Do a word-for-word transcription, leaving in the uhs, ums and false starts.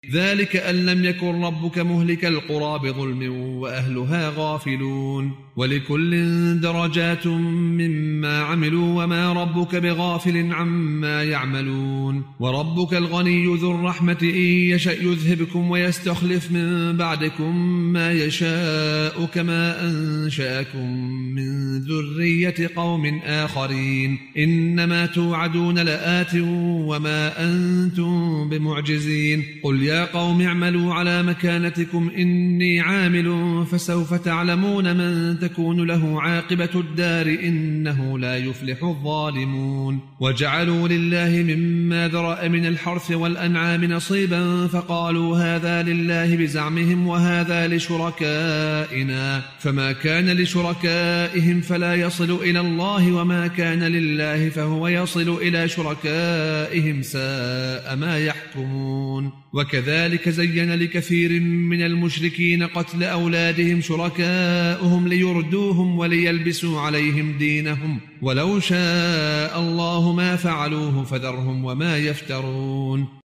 ذلك أن لم يكن ربك مهلك القرى بظلم وأهلها غافلون ولكل درجات مما عملوا وما ربك بغافل عما يعملون وربك الغني ذو الرحمة إن يشأ يذهبكم ويستخلف من بعدكم ما يشاء كما أنشأكم من ذرية قوم آخرين إنما توعدون لآت وما أنتم بمعجزين قل يا قوم اعملوا على مكانتكم إني عامل فسوف تعلمون من تكون له عاقبة الدار إنه لا يفلح الظالمون وجعلوا لله مما ذرأ من الحرث والأنعام نصيبا فقالوا هذا لله بزعمهم وهذا لشركائنا فما كان لشركائهم فلا يصل إلى الله وما كان لله فهو يصل إلى شركائهم ساء ما يحكمون وكذلك زين لكثير من المشركين قتل أولادهم شركاؤهم ليردوهم وليلبسوا عليهم دينهم ولو شاء الله ما فعلوه فذرهم وما يفترون